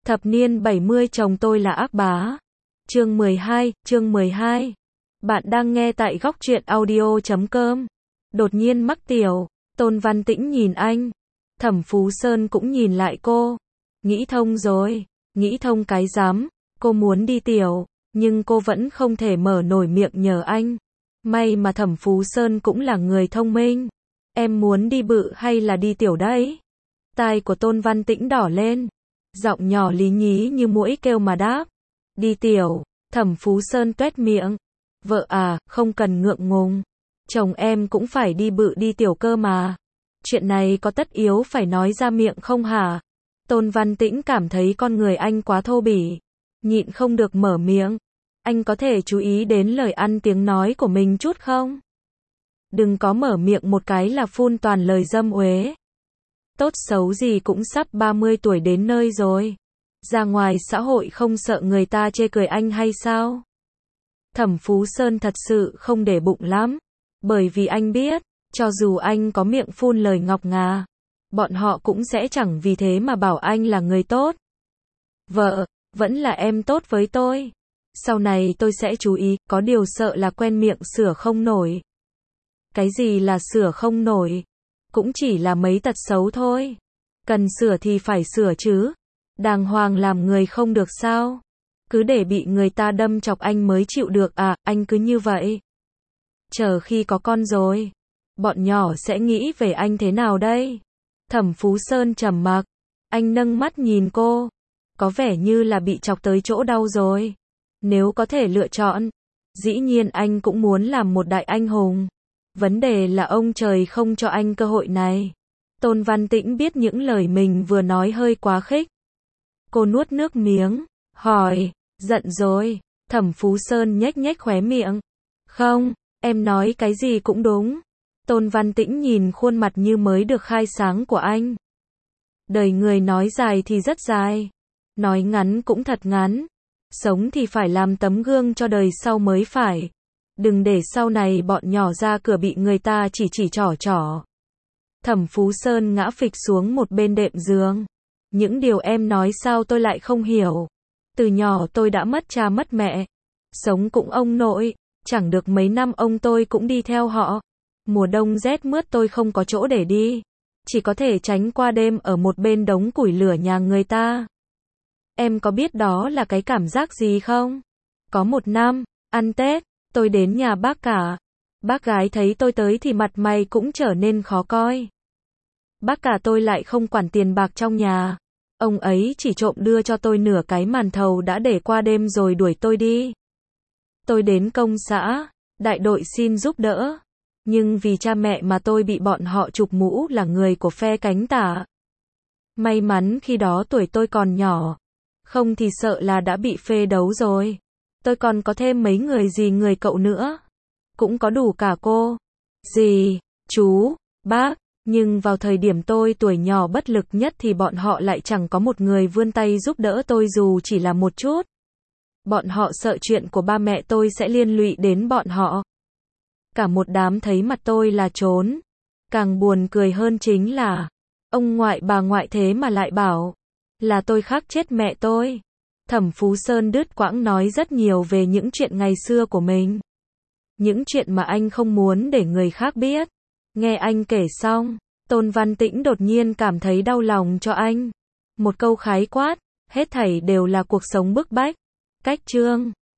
Thập niên 70 chồng tôi là ác bá. Chương 12. Bạn đang nghe tại góc truyện audio.com. Đột nhiên mắc tiểu, Tôn Văn Tĩnh nhìn anh. Thẩm Phú Sơn cũng nhìn lại cô. Nghĩ thông rồi, nghĩ thông cái rắm, cô muốn đi tiểu, nhưng cô vẫn không thể mở nổi miệng nhờ anh. May mà Thẩm Phú Sơn cũng là người thông minh. Em muốn đi bự hay là đi tiểu đấy? Tai của Tôn Văn Tĩnh đỏ lên. Giọng nhỏ lý nhí như muỗi kêu mà đáp. Đi tiểu. Thẩm Phú Sơn tuét miệng. Vợ à, không cần ngượng ngùng. Chồng em cũng phải đi bự đi tiểu cơ mà. Chuyện này có tất yếu phải nói ra miệng không hả? Tôn Văn Tĩnh cảm thấy con người anh quá thô bỉ. Nhịn không được mở miệng. Anh có thể chú ý đến lời ăn tiếng nói của mình chút không? Đừng có mở miệng một cái là phun toàn lời dâm uế. Tốt xấu gì cũng sắp 30 tuổi đến nơi rồi. Ra ngoài xã hội không sợ người ta chê cười anh hay sao? Thẩm Phú Sơn thật sự không để bụng lắm. Bởi vì anh biết, cho dù anh có miệng phun lời ngọc ngà, bọn họ cũng sẽ chẳng vì thế mà bảo anh là người tốt. Vợ, vẫn là em tốt với tôi. Sau này tôi sẽ chú ý, có điều sợ là quen miệng sửa không nổi. Cái gì là sửa không nổi? Cũng chỉ là mấy tật xấu thôi. Cần sửa thì phải sửa chứ. Đàng hoàng làm người không được sao? Cứ để bị người ta đâm chọc anh mới chịu được à, anh cứ như vậy. Chờ khi có con rồi, bọn nhỏ sẽ nghĩ về anh thế nào đây? Thẩm Phú Sơn trầm mặc. Anh nâng mắt nhìn cô. Có vẻ như là bị chọc tới chỗ đau rồi. Nếu có thể lựa chọn, dĩ nhiên anh cũng muốn làm một đại anh hùng. Vấn đề là ông trời không cho anh cơ hội này. Tôn Văn Tĩnh biết những lời mình vừa nói hơi quá khích. Cô nuốt nước miếng, hỏi, giận rồi. Thẩm Phú Sơn nhếch nhếch khóe miệng. Không, em nói cái gì cũng đúng. Tôn Văn Tĩnh nhìn khuôn mặt như mới được khai sáng của anh. Đời người nói dài thì rất dài, nói ngắn cũng thật ngắn. Sống thì phải làm tấm gương cho đời sau mới phải. Đừng để sau này bọn nhỏ ra cửa bị người ta chỉ trỏ. Thẩm Phú Sơn ngã phịch xuống một bên đệm giường. Những điều em nói sao tôi lại không hiểu. Từ nhỏ tôi đã mất cha mất mẹ. Sống cũng ông nội. Chẳng được mấy năm ông tôi cũng đi theo họ. Mùa đông rét mướt tôi không có chỗ để đi. Chỉ có thể tránh qua đêm ở một bên đống củi lửa nhà người ta. Em có biết đó là cái cảm giác gì không? Có một năm, ăn Tết, tôi đến nhà bác cả. Bác gái thấy tôi tới thì mặt mày cũng trở nên khó coi. Bác cả tôi lại không quản tiền bạc trong nhà. Ông ấy chỉ trộm đưa cho tôi nửa cái màn thầu đã để qua đêm rồi đuổi tôi đi. Tôi đến công xã, đại đội xin giúp đỡ. Nhưng vì cha mẹ mà tôi bị bọn họ chụp mũ là người của phe cánh tả. May mắn khi đó tuổi tôi còn nhỏ. Không thì sợ là đã bị phê đấu rồi. Tôi còn có thêm mấy người dì người cậu nữa. Cũng có đủ cả cô, dì, chú, bác. Nhưng vào thời điểm tôi tuổi nhỏ bất lực nhất thì bọn họ lại chẳng có một người vươn tay giúp đỡ tôi dù chỉ là một chút. Bọn họ sợ chuyện của ba mẹ tôi sẽ liên lụy đến bọn họ. Cả một đám thấy mặt tôi là trốn. Càng buồn cười hơn chính là ông ngoại bà ngoại thế mà lại bảo là tôi khắc chết mẹ tôi. Thẩm Phú Sơn đứt quãng nói rất nhiều về những chuyện ngày xưa của mình. Những chuyện mà anh không muốn để người khác biết. Nghe anh kể xong, Tôn Văn Tĩnh đột nhiên cảm thấy đau lòng cho anh. Một câu khái quát, hết thảy đều là cuộc sống bức bách. Cách chương